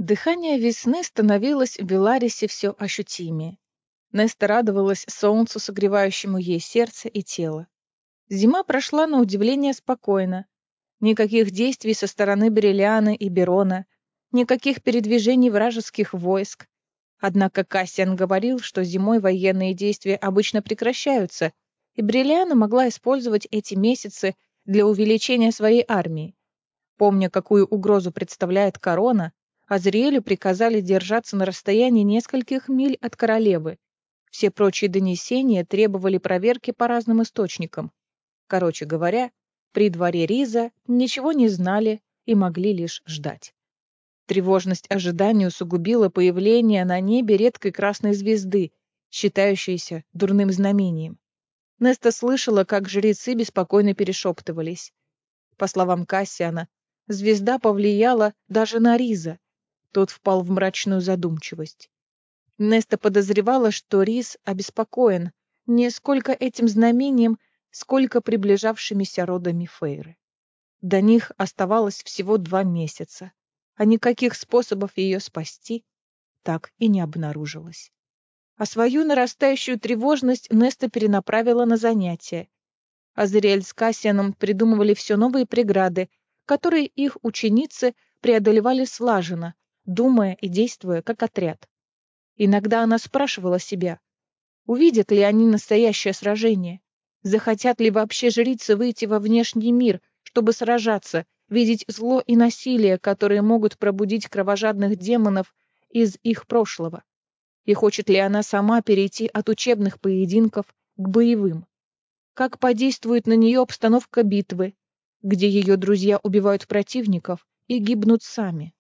Дыхание весны становилось в Веларисе все ощутимее. Неста радовалась солнцу, согревающему ей сердце и тело. Зима прошла на удивление спокойно. Никаких действий со стороны Бриллианы и Берона, никаких передвижений вражеских войск. Однако Кассиан говорил, что зимой военные действия обычно прекращаются, и Бриллиана могла использовать эти месяцы для увеличения своей армии. Помня, какую угрозу представляет корона, Азриэлю приказали держаться на расстоянии нескольких миль от королевы. Все прочие донесения требовали проверки по разным источникам. Короче говоря, при дворе Риза ничего не знали и могли лишь ждать. Тревожность ожидания усугубила появление на небе редкой красной звезды, считающейся дурным знамением. Неста слышала, как жрецы беспокойно перешептывались. По словам Кассиана, звезда повлияла даже на Риза. Тот впал в мрачную задумчивость. Неста подозревала, что Риз обеспокоен не сколько этим знамением, сколько приближавшимися родами Фейры. До них оставалось всего 2 месяца, а никаких способов ее спасти так и не обнаружилось. А свою нарастающую тревожность Неста перенаправила на занятия. Азриэль с Кассианом придумывали все новые преграды, которые их ученицы преодолевали слаженно, думая и действуя как отряд. Иногда она спрашивала себя, увидят ли они настоящее сражение, захотят ли вообще жрицы выйти во внешний мир, чтобы сражаться, видеть зло и насилие, которые могут пробудить кровожадных демонов из их прошлого, и хочет ли она сама перейти от учебных поединков к боевым. Как подействует на нее обстановка битвы, где ее друзья убивают противников и гибнут сами.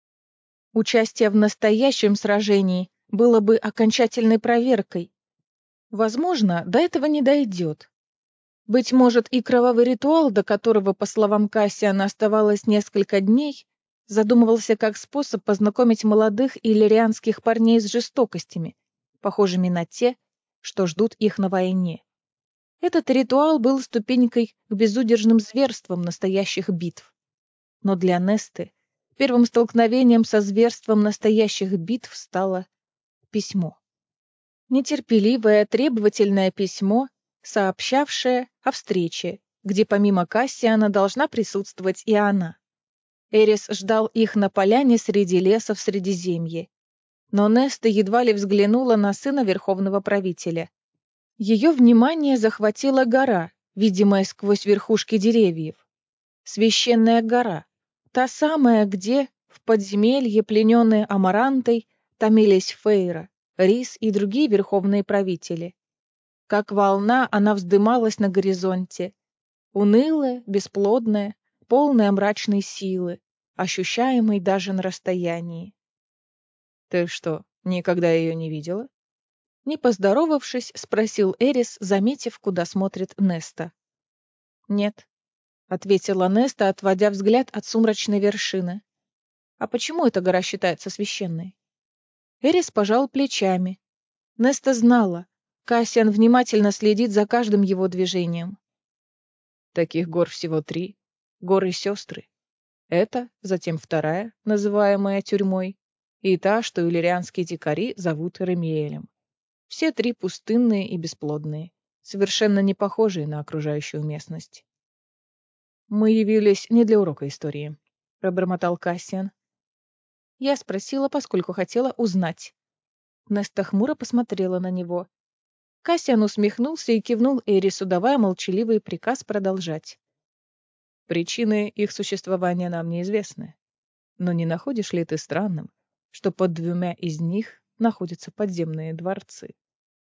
Участие в настоящем сражении было бы окончательной проверкой. Возможно, до этого не дойдет. Быть может, и кровавый ритуал, до которого, по словам Кассиана, оставалось несколько дней, задумывался как способ познакомить молодых иллирианских парней с жестокостями, похожими на те, что ждут их на войне. Этот ритуал был ступенькой к безудержным зверствам настоящих битв. Но для Несты первым столкновением со зверством настоящих битв стало письмо. Нетерпеливое, требовательное письмо, сообщавшее о встрече, где помимо Кассиана должна присутствовать и она. Эрис ждал их на поляне среди леса в Средиземье. Но Неста едва ли взглянула на сына верховного правителя. Ее внимание захватила гора, видимая сквозь верхушки деревьев. Священная гора, та самая, где, в подземелье, плененные Амарантой, томились Фейра, Рис и другие верховные правители. Как волна она вздымалась на горизонте, унылая, бесплодная, полная мрачной силы, ощущаемой даже на расстоянии. «Ты что, никогда ее не видела?» Не поздоровавшись, спросил Эрис, заметив, куда смотрит Неста. «Нет», — ответила Неста, отводя взгляд от сумрачной вершины. «А почему эта гора считается священной?» Эрис пожал плечами. Неста знала. Кассиан внимательно следит за каждым его движением. Таких гор всего 3. Горы-сестры. Это, затем вторая, называемая тюрьмой, и та, что иллирианские дикари зовут Ремиэлем. Все 3 пустынные и бесплодные, совершенно не похожие на окружающую местность. «Мы явились не для урока истории», — пробормотал Кассиан. Я спросила, поскольку хотела узнать. Неста хмуро посмотрела на него. Кассиан усмехнулся и кивнул Эрису, давая молчаливый приказ продолжать. Причины их существования нам неизвестны. Но не находишь ли ты странным, что под 2 из них находятся подземные дворцы?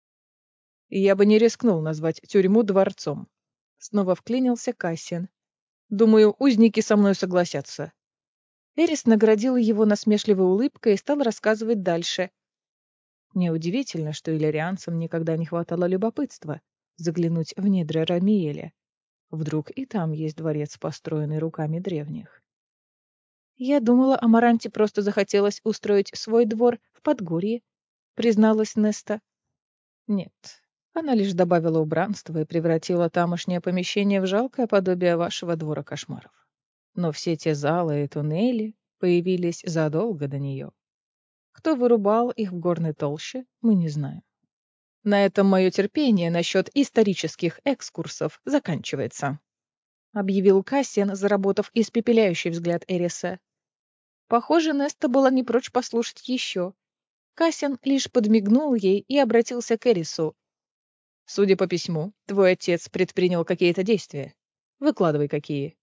И я бы не рискнул назвать тюрьму дворцом. Снова вклинился Кассиан. Думаю, узники со мной согласятся. Эрис наградил его насмешливой улыбкой и стал рассказывать дальше. Неудивительно, что иллирианцам никогда не хватало любопытства заглянуть в недра Рамиэля. Вдруг и там есть дворец, построенный руками древних. Я думала, Амаранте просто захотелось устроить свой двор в Подгорье, призналась Неста. Нет, она лишь добавила убранства и превратила тамошнее помещение в жалкое подобие вашего двора кошмаров. Но все те залы и туннели, появились задолго до нее. Кто вырубал их в горной толще, мы не знаем. На этом мое терпение насчет исторических экскурсов заканчивается, объявил Кассиан, заработав испепеляющий взгляд Эриса. Похоже, Неста была не прочь послушать еще. Кассиан лишь подмигнул ей и обратился к Эрису. «Судя по письму, твой отец предпринял какие-то действия. Выкладывай, какие».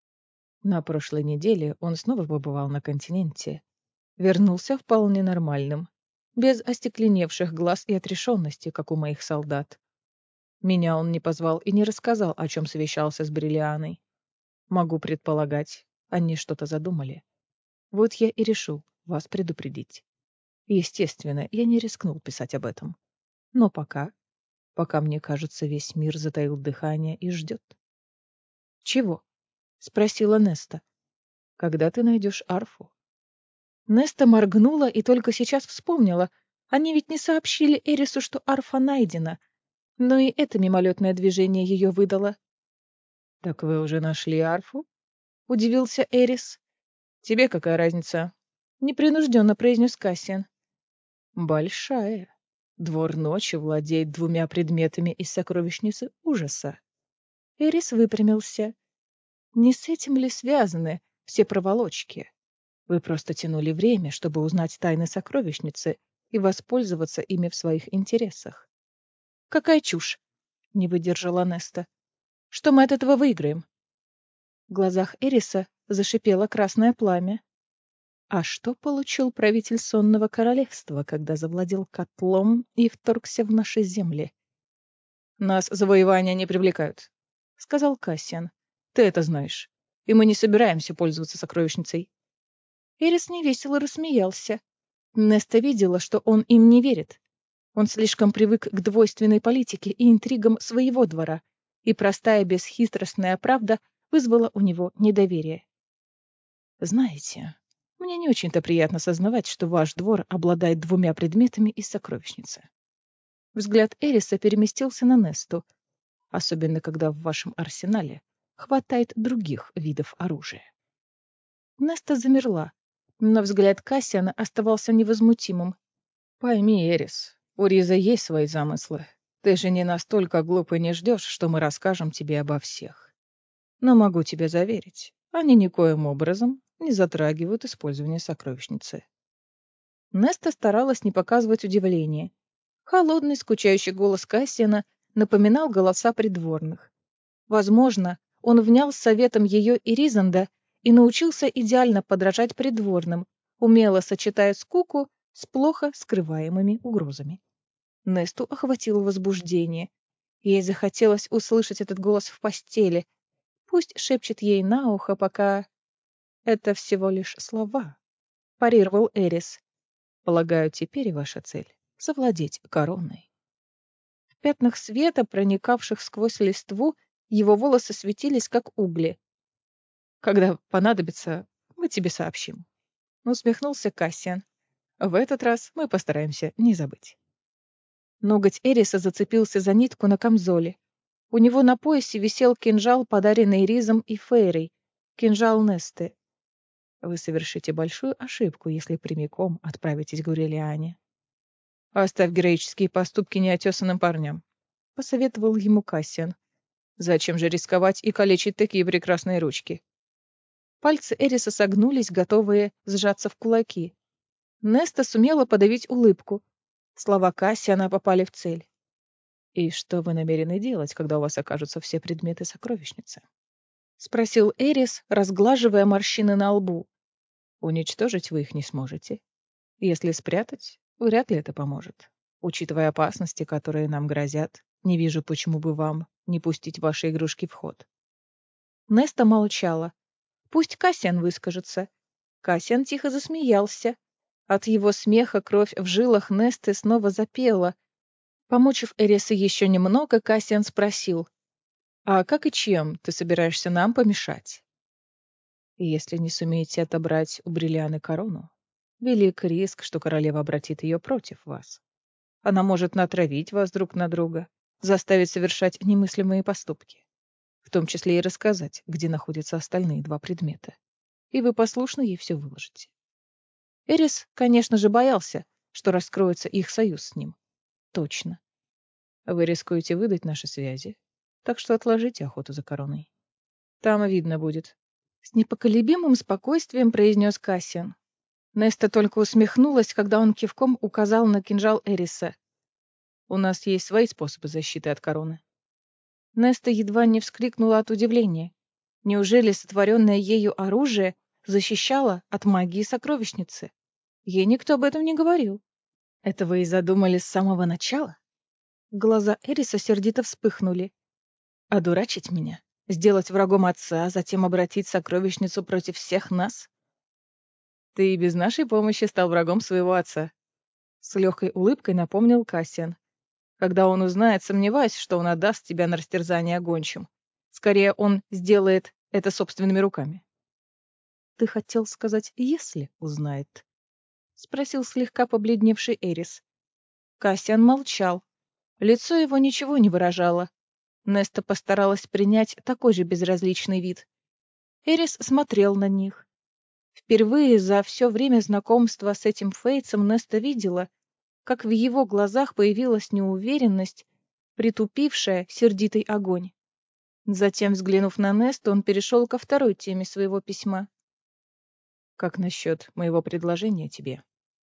На прошлой неделе он снова побывал на континенте. Вернулся вполне нормальным, без остекленевших глаз и отрешенности, как у моих солдат. Меня он не позвал и не рассказал, о чем совещался с Бриллианой. Могу предполагать, они что-то задумали. Вот я и решил вас предупредить. Естественно, я не рискнул писать об этом. Но пока мне кажется, весь мир затаил дыхание и ждет. «Чего?» — спросила Неста. «Когда ты найдешь арфу?» Неста моргнула и только сейчас вспомнила. Они ведь не сообщили Эрису, что арфа найдена. Но и это мимолетное движение ее выдало. «Так вы уже нашли арфу?» — удивился Эрис. «Тебе какая разница?» — непринужденно произнес Кассиан. «Большая. Двор ночи владеет 2 предметами из сокровищницы ужаса». Эрис выпрямился. «Не с этим ли связаны все проволочки? Вы просто тянули время, чтобы узнать тайны сокровищницы и воспользоваться ими в своих интересах». «Какая чушь!» — не выдержала Неста. «Что мы от этого выиграем?» В глазах Эриса зашипело красное пламя. А что получил правитель Сонного Королевства, когда завладел котлом и вторгся в наши земли? «Нас завоевания не привлекают», — сказал Кассиан. «Ты это знаешь. И мы не собираемся пользоваться сокровищницей». Эрис невесело рассмеялся. Неста видела, что он им не верит. Он слишком привык к двойственной политике и интригам своего двора, и простая бесхитростная правда вызвала у него недоверие. «Знаете, мне не очень-то приятно сознавать, что ваш двор обладает 2 предметами из сокровищницы». Взгляд Эриса переместился на Несту, особенно когда в вашем арсенале хватает других видов оружия. Неста замерла, но взгляд Кассиана оставался невозмутимым. «Пойми, Эрис, у Риза есть свои замыслы. Ты же не настолько глуп и не ждешь, что мы расскажем тебе обо всех. Но могу тебе заверить, они никоим образом не затрагивают использование сокровищницы». Неста старалась не показывать удивления. Холодный, скучающий голос Кассиана напоминал голоса придворных. Возможно, он внял советом ее и Ризанда и научился идеально подражать придворным, умело сочетая скуку с плохо скрываемыми угрозами. Несту охватило возбуждение. Ей захотелось услышать этот голос в постели. Пусть шепчет ей на ухо, пока... Это всего лишь слова, парировал Эрис. Полагаю, теперь ваша цель — завладеть короной. В пятнах света, проникавших сквозь листву, его волосы светились, как угли. «Когда понадобится, мы тебе сообщим», — усмехнулся Кассиан. «В этот раз мы постараемся не забыть». Ноготь Эриса зацепился за нитку на камзоле. У него на поясе висел кинжал, подаренный Ризом и Фейрой, кинжал Несты. Вы совершите большую ошибку, если прямиком отправитесь к Гурелиане. «Оставь героические поступки неотесанным парням», — посоветовал ему Кассиан. «Зачем же рисковать и калечить такие прекрасные ручки?» Пальцы Эриса согнулись, готовые сжаться в кулаки. Неста сумела подавить улыбку. Слова Кассиана попали в цель. «И что вы намерены делать, когда у вас окажутся все предметы сокровищницы?» — спросил Эрис, разглаживая морщины на лбу. «Уничтожить вы их не сможете. Если спрятать, вряд ли это поможет. Учитывая опасности, которые нам грозят, не вижу, почему бы вам не пустить ваши игрушки в ход». Неста молчала. Пусть Кассиан выскажется. Кассиан тихо засмеялся. От его смеха кровь в жилах Несты снова запела. Помучив Эриса еще немного, Кассиан спросил: «А как и чем ты собираешься нам помешать?» «Если не сумеете отобрать у Бриллианы корону, велик риск, что королева обратит ее против вас. Она может натравить вас друг на друга, заставить совершать немыслимые поступки, в том числе и рассказать, где находятся остальные 2 предмета. и вы послушно ей все выложите. Эрис, конечно же, боялся, что раскроется их союз с ним. Точно. Вы рискуете выдать наши связи, так что отложите охоту за короной. Там видно будет. С непоколебимым спокойствием произнес Кассиан. Неста только усмехнулась, когда он кивком указал на кинжал Эриса. У нас есть свои способы защиты от короны. Неста едва не вскрикнула от удивления. Неужели сотворенное ею оружие защищало от магии сокровищницы? Ей никто об этом не говорил. Это вы и задумали с самого начала? Глаза Эриса сердито вспыхнули. Одурачить меня? Сделать врагом отца, а затем обратить сокровищницу против всех нас? Ты и без нашей помощи стал врагом своего отца. С легкой улыбкой напомнил Кассиан. Когда он узнает, сомневаюсь, что он отдаст тебя на растерзание гончим. Скорее, он сделает это собственными руками. Ты хотел сказать «если узнает»? Спросил слегка побледневший Эрис. Кассиан молчал. Лицо его ничего не выражало. Неста постаралась принять такой же безразличный вид. Эрис смотрел на них. Впервые за все время знакомства с этим Фейтсом Неста видела, как в его глазах появилась неуверенность, притупившая сердитый огонь. Затем, взглянув на Несту, он перешел ко второй теме своего письма. «Как насчет моего предложения тебе?»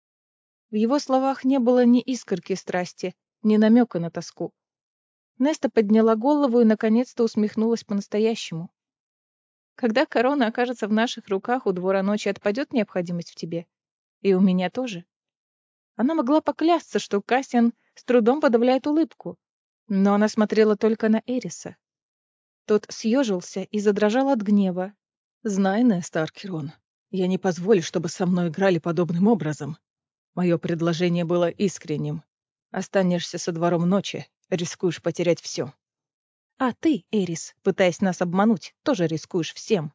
В его словах не было ни искорки страсти, ни намека на тоску. Неста подняла голову и, наконец-то, усмехнулась по-настоящему. «Когда корона окажется в наших руках, у двора ночи отпадет необходимость в тебе. И у меня тоже». Она могла поклясться, что Кассиан с трудом подавляет улыбку, но она смотрела только на Эриса. Тот съежился и задрожал от гнева. «Знай, Неста Аркерон, я не позволю, чтобы со мной играли подобным образом. Мое предложение было искренним. Останешься со двором ночи, рискуешь потерять все. А ты, Эрис, пытаясь нас обмануть, тоже рискуешь всем».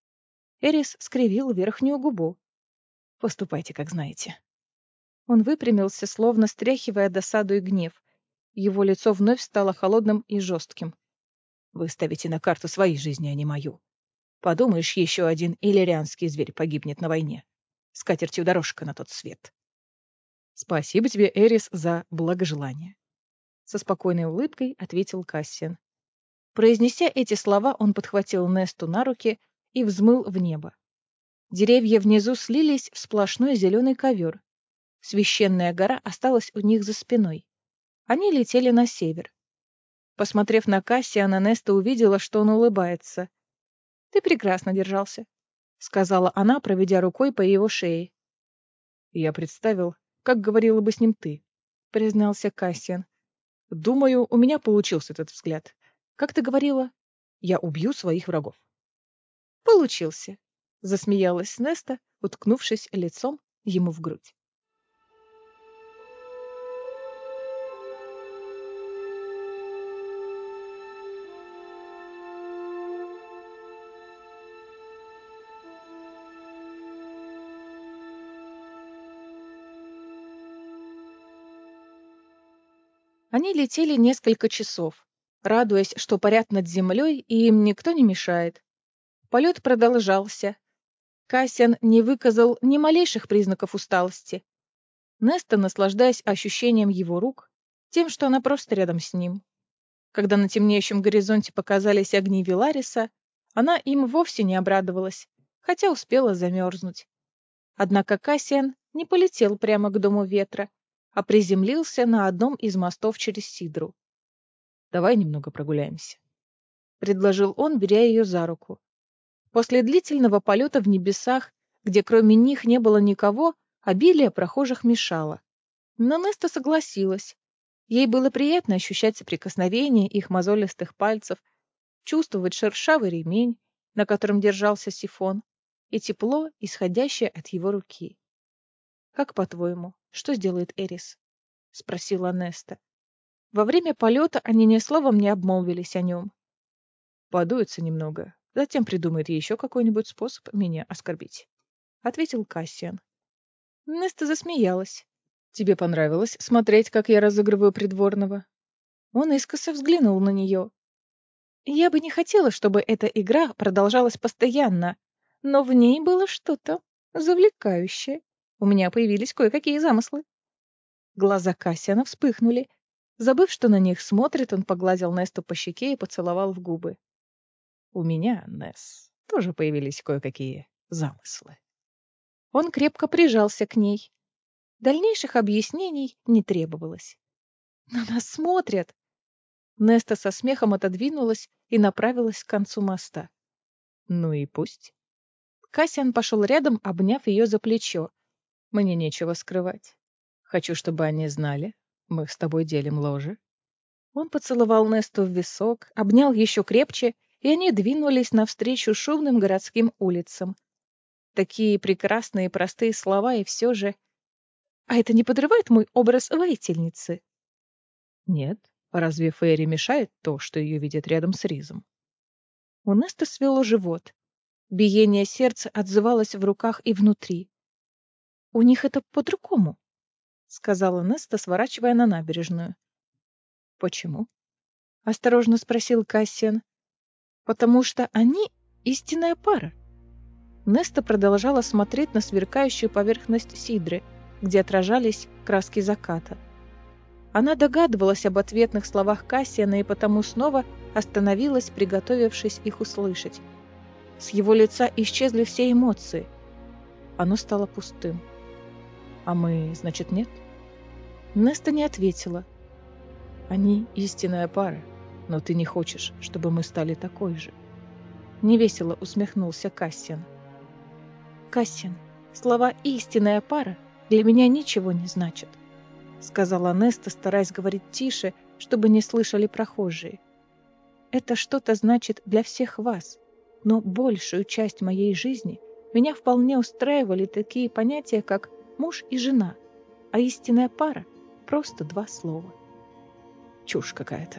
Эрис скривил верхнюю губу. «Поступайте, как знаете». Он выпрямился, словно стряхивая досаду и гнев. Его лицо вновь стало холодным и жестким. «Вы ставите на карту своей жизни, а не мою. Подумаешь, еще один иллирианский зверь погибнет на войне. С катертью дорожка на тот свет». «Спасибо тебе, Эрис, за благожелание», — со спокойной улыбкой ответил Кассиан. Произнеся эти слова, он подхватил Несту на руки и взмыл в небо. Деревья внизу слились в сплошной зеленый ковер. Священная гора осталась у них за спиной. Они летели на север. Посмотрев на Кассиана, Неста увидела, что он улыбается. «Ты прекрасно держался», — сказала она, проведя рукой по его шее. «Я представил, как говорила бы с ним ты», — признался Кассиан. «Думаю, у меня получился этот взгляд. Как ты говорила, я убью своих врагов». «Получился», — засмеялась Неста, уткнувшись лицом ему в грудь. Они летели несколько часов, радуясь, что парят над землей, и им никто не мешает. Полет продолжался. Кассиан не выказал ни малейших признаков усталости. Неста, наслаждаясь ощущением его рук, тем, что она просто рядом с ним. Когда на темнеющем горизонте показались огни Вилариса, она им вовсе не обрадовалась, хотя успела замерзнуть. Однако Кассиан не полетел прямо к дому ветра, а приземлился на одном из мостов через Сидру. «Давай немного прогуляемся», — предложил он, беря ее за руку. После длительного полета в небесах, где кроме них не было никого, обилие прохожих мешало. Но Неста согласилась. Ей было приятно ощущать соприкосновение их мозолистых пальцев, чувствовать шершавый ремень, на котором держался сифон, и тепло, исходящее от его руки. «Как, по-твоему, что сделает Эрис?» — спросила Неста. Во время полета они ни словом не обмолвились о нем. «Подуется немного, затем придумает еще какой-нибудь способ меня оскорбить», — ответил Кассиан. Неста засмеялась. «Тебе понравилось смотреть, как я разыгрываю придворного?» Он искоса взглянул на нее. «Я бы не хотела, чтобы эта игра продолжалась постоянно, но в ней было что-то завлекающее. У меня появились кое-какие замыслы. Глаза Кассиана вспыхнули. Забыв, что на них смотрит, он погладил Несту по щеке и поцеловал в губы. У меня, Несс, тоже появились кое-какие замыслы. Он крепко прижался к ней. Дальнейших объяснений не требовалось. «На нас смотрят!» Неста со смехом отодвинулась и направилась к концу моста. «Ну и пусть». Кассиан пошел рядом, обняв ее за плечо. «Мне нечего скрывать. Хочу, чтобы они знали. Мы с тобой делим ложе». Он поцеловал Несту в висок, обнял еще крепче, и они двинулись навстречу шумным городским улицам. Такие прекрасные и простые слова, и все же... А это не подрывает мой образ воительницы? Нет. Разве Фейри мешает то, что ее видят рядом с Ризом? У Несты свело живот. Биение сердца отзывалось в руках и внутри. «У них это по-другому», — сказала Неста, сворачивая на набережную. «Почему?» — осторожно спросил Кассиан. «Потому что они истинная пара». Неста продолжала смотреть на сверкающую поверхность Сидры, где отражались краски заката. Она догадывалась об ответных словах Кассиана и потому снова остановилась, приготовившись их услышать. С его лица исчезли все эмоции. Оно стало пустым. «А мы, значит, нет?» Неста не ответила. «Они истинная пара, но ты не хочешь, чтобы мы стали такой же». Невесело усмехнулся Кассиан. «Кассиан, слова «истинная пара» для меня ничего не значат», сказала Неста, стараясь говорить тише, чтобы не слышали прохожие. «Это что-то значит для всех вас, но большую часть моей жизни меня вполне устраивали такие понятия, как муж и жена, а истинная пара — просто два слова». Чушь какая-то.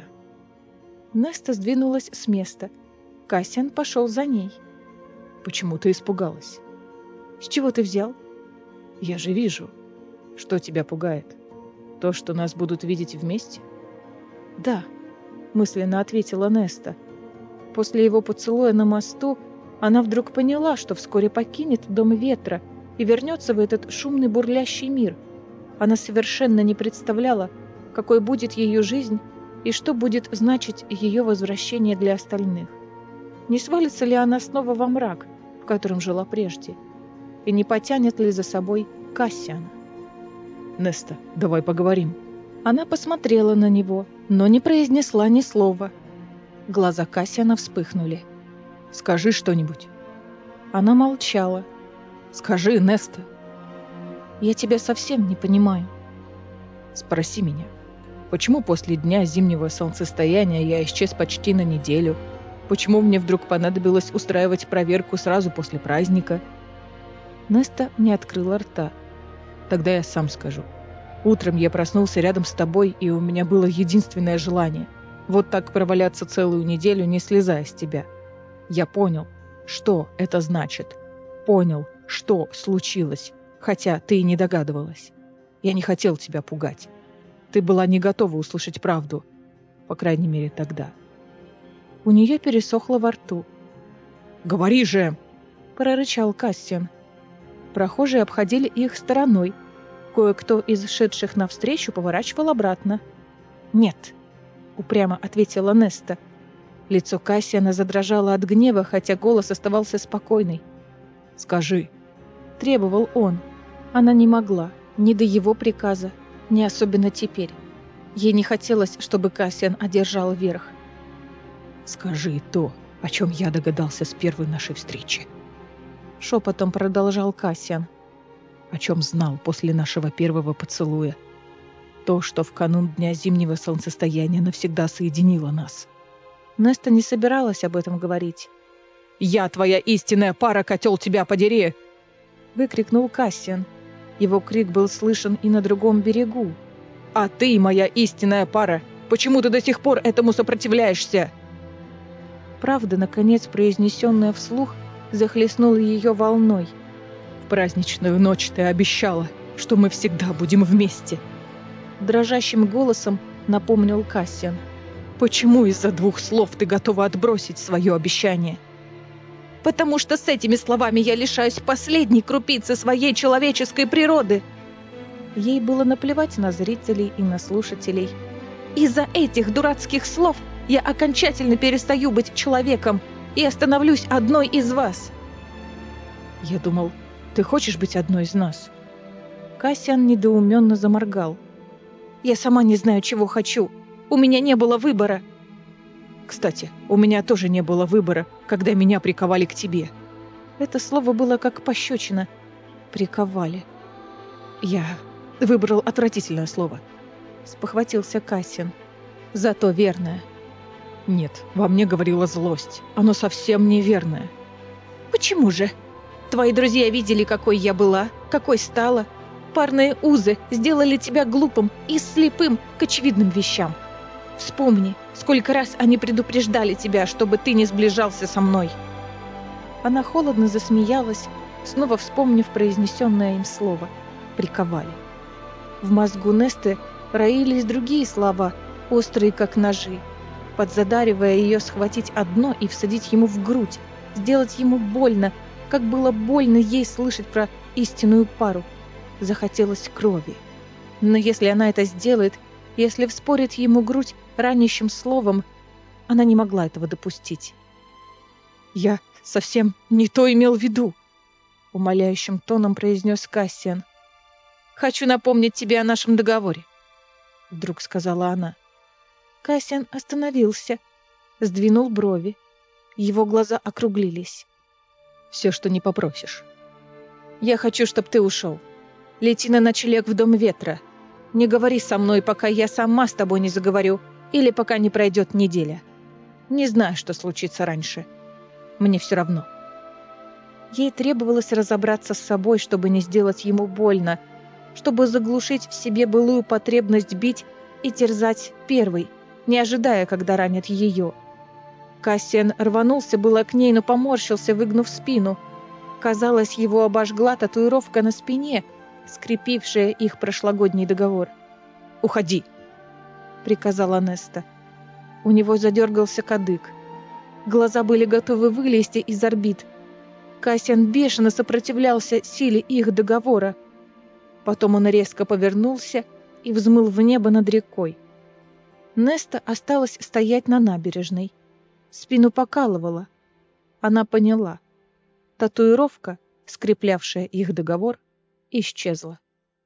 Неста сдвинулась с места. Кассиан пошел за ней. «Почему ты испугалась?» «С чего ты взял?» «Я же вижу. Что тебя пугает? То, что нас будут видеть вместе?» «Да», — мысленно ответила Неста. После его поцелуя на мосту она вдруг поняла, что вскоре покинет Дом Ветра и вернется в этот шумный бурлящий мир. Она совершенно не представляла, какой будет ее жизнь и что будет значить ее возвращение для остальных. Не свалится ли она снова во мрак, в котором жила прежде, и не потянет ли за собой Кассиана? «Неста, давай поговорим». Она посмотрела на него, но не произнесла ни слова. Глаза Кассиана вспыхнули. «Скажи что-нибудь». Она молчала. «Скажи, Неста». «Я тебя совсем не понимаю». «Спроси меня. Почему после дня зимнего солнцестояния я исчез почти на неделю? Почему мне вдруг понадобилось устраивать проверку сразу после праздника?» Неста не открыла рта. «Тогда я сам скажу. Утром я проснулся рядом с тобой, и у меня было единственное желание — вот так проваляться целую неделю, не слезая с тебя. Я понял, что это значит. Понял, что случилось, хотя ты и не догадывалась. Я не хотел тебя пугать. Ты была не готова услышать правду, по крайней мере, тогда». У нее пересохло во рту. «Говори же!» — прорычал Кассиан. Прохожие обходили их стороной. Кое-кто из шедших навстречу поворачивал обратно. «Нет», — упрямо ответила Неста. Лицо Кассиана задрожало от гнева, хотя голос оставался спокойный. «Скажи», — требовал он. Она не могла, ни до его приказа, ни особенно теперь. Ей не хотелось, чтобы Кассиан одержал верх. «Скажи то, о чем я догадался с первой нашей встречи», — шепотом продолжал Кассиан. «О чем знал после нашего первого поцелуя. То, что в канун дня зимнего солнцестояния навсегда соединило нас». Неста не собиралась об этом говорить. «Я твоя истинная пара, котел, тебя подери!» — выкрикнул Кассиан. Его крик был слышен и на другом берегу. «А ты, моя истинная пара, почему ты до сих пор этому сопротивляешься?» Правда, наконец произнесенная вслух, захлестнула ее волной. «В праздничную ночь ты обещала, что мы всегда будем вместе!» Дрожащим голосом напомнил Кассиан. «Почему из-за двух слов ты готова отбросить свое обещание?» потому что с этими словами я лишаюсь последней крупицы своей человеческой природы». Ей было наплевать на зрителей и на слушателей. «Из-за этих дурацких слов я окончательно перестаю быть человеком и становлюсь одной из вас». «Я думал, ты хочешь быть одной из нас?» Кассиан недоуменно заморгал. «Я сама не знаю, чего хочу. У меня не было выбора». «Кстати, у меня тоже не было выбора, когда меня приковали к тебе». Это слово было как пощечина. «Приковали». «Я выбрал отвратительное слово», — спохватился Кассиан. «Зато верное». «Нет, во мне говорила злость. Оно совсем неверное». «Почему же? Твои друзья видели, какой я была, какой стала. Парные узы сделали тебя глупым и слепым к очевидным вещам. Вспомни, сколько раз они предупреждали тебя, чтобы ты не сближался со мной». Она холодно засмеялась, снова вспомнив произнесенное им слово «приковали». В мозгу Несты роились другие слова, острые как ножи, подзадаривая ее схватить одно и всадить ему в грудь, сделать ему больно, как было больно ей слышать про истинную пару. Захотелось крови. Но если она это сделает, если вспорит ему грудь ранящим словом, она не могла этого допустить. «Я совсем не то имел в виду», — умоляющим тоном произнес Кассиан. «Хочу напомнить тебе о нашем договоре», — вдруг сказала она. Кассиан остановился, сдвинул брови. Его глаза округлились. «Все, что не попросишь». «Я хочу, чтобы ты ушел. Лети на ночлег в Дом Ветра. Не говори со мной, пока я сама с тобой не заговорю, или пока не пройдет неделя. Не знаю, что случится раньше. Мне все равно». Ей требовалось разобраться с собой, чтобы не сделать ему больно, чтобы заглушить в себе былую потребность бить и терзать первой, не ожидая, когда ранят ее. Кассиан рванулся было к ней, но поморщился, выгнув спину. Казалось, его обожгла татуировка на спине, скрепившая их прошлогодний договор. «Уходи!» — приказала Неста. У него задергался кадык. Глаза были готовы вылезти из орбит. Кассиан бешено сопротивлялся силе их договора. Потом он резко повернулся и взмыл в небо над рекой. Неста осталась стоять на набережной. Спину покалывала. Она поняла. Татуировка, скреплявшая их договор, исчезла.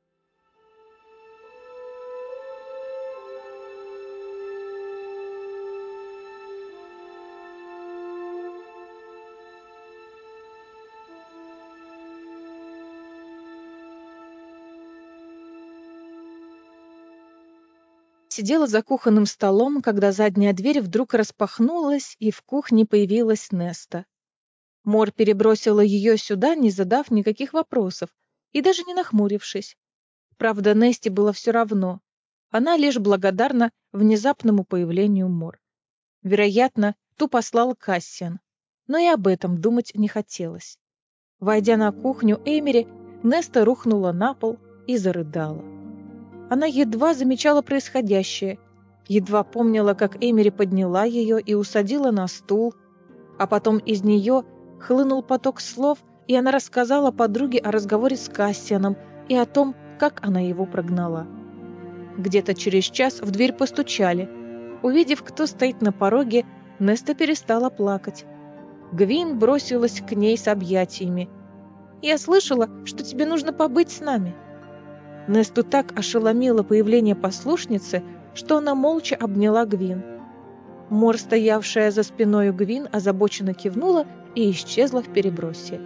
Сидела за кухонным столом, когда задняя дверь вдруг распахнулась, и в кухне появилась Неста. Мор перебросила ее сюда, не задав никаких вопросов и даже не нахмурившись. Правда, Несте было все равно. Она лишь благодарна внезапному появлению Мор. Вероятно, ту послал Кассиан. Но и об этом думать не хотелось. Войдя на кухню Эмери, Неста рухнула на пол и зарыдала. Она едва замечала происходящее, едва помнила, как Эмери подняла ее и усадила на стул, а потом из нее хлынул поток слов, и она рассказала подруге о разговоре с Кассианом и о том, как она его прогнала. Где-то через час в дверь постучали. Увидев, кто стоит на пороге, Неста перестала плакать. Гвин бросилась к ней с объятиями. «Я слышала, что тебе нужно побыть с нами». Несту так ошеломило появление послушницы, что она молча обняла Гвин. Мор, стоявшая за спиной Гвин, озабоченно кивнула и исчезла в перебросе.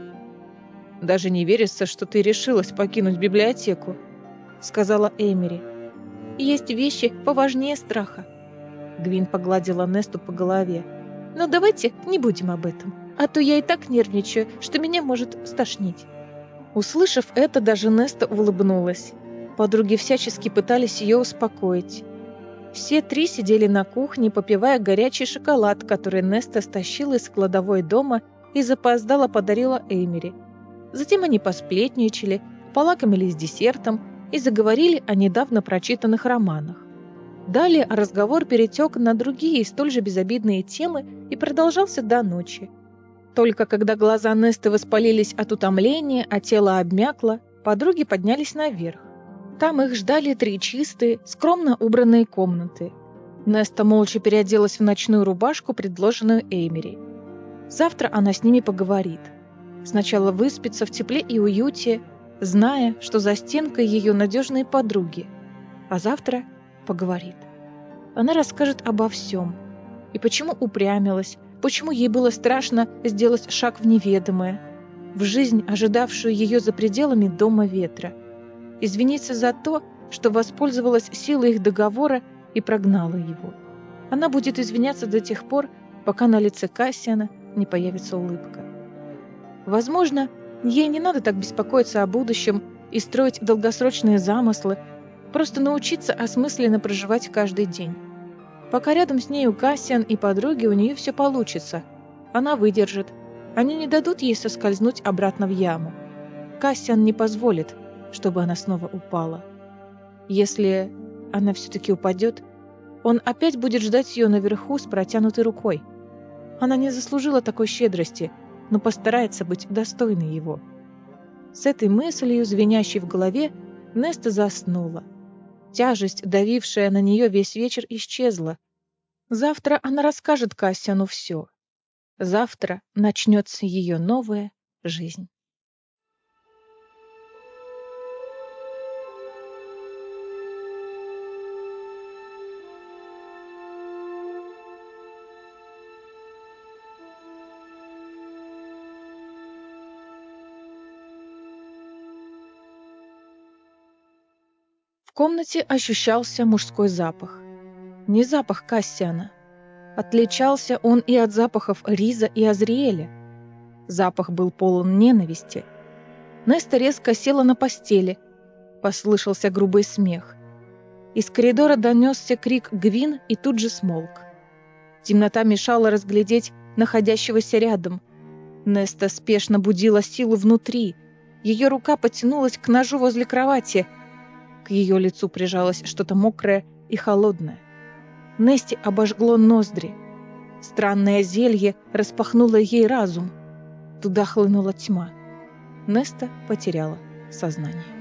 «Даже не верится, что ты решилась покинуть библиотеку», — сказала Эмери. «Есть вещи поважнее страха». Гвин погладила Несту по голове. «Но давайте не будем об этом, а то я и так нервничаю, что меня может стошнить». Услышав это, даже Неста улыбнулась. Подруги всячески пытались ее успокоить. Все три сидели на кухне, попивая горячий шоколад, который Неста стащила из кладовой дома и запоздала подарила Эмери. Затем они посплетничали, полакомились десертом и заговорили о недавно прочитанных романах. Далее разговор перетек на другие столь же безобидные темы и продолжался до ночи. Только когда глаза Несты воспалились от утомления, а тело обмякло, подруги поднялись наверх. Там их ждали 3 чистые, скромно убранные комнаты. Неста молча переоделась в ночную рубашку, предложенную Эймери. Завтра она с ними поговорит. Сначала выспится в тепле и уюте, зная, что за стенкой ее надежные подруги. А завтра поговорит. Она расскажет обо всем. И почему упрямилась, почему ей было страшно сделать шаг в неведомое, в жизнь, ожидавшую ее за пределами дома ветра. Извиниться за то, что воспользовалась силой их договора и прогнала его. Она будет извиняться до тех пор, пока на лице Кассиана не появится улыбка. Возможно, ей не надо так беспокоиться о будущем и строить долгосрочные замыслы, просто научиться осмысленно проживать каждый день. Пока рядом с нею Кассиан и подруги, у нее все получится. Она выдержит. Они не дадут ей соскользнуть обратно в яму. Кассиан не позволит, чтобы она снова упала. Если она все-таки упадет, он опять будет ждать ее наверху с протянутой рукой. Она не заслужила такой щедрости, но постарается быть достойной его. С этой мыслью, звенящей в голове, Неста заснула. Тяжесть, давившая на нее весь вечер, исчезла. Завтра она расскажет Кассиану все. Завтра начнется ее новая жизнь. В комнате ощущался мужской запах. Не запах Кассиана. Отличался он и от запахов Риза и Азриэля. Запах был полон ненависти. Неста резко села на постели. Послышался грубый смех. Из коридора донесся крик Гвин и тут же смолк. Темнота мешала разглядеть находящегося рядом. Неста спешно будила силу внутри. Ее рука потянулась к ножу возле кровати. К ее лицу прижалось что-то мокрое и холодное. Несте обожгло ноздри. Странное зелье распахнуло ей разум. Туда хлынула тьма. Неста потеряла сознание.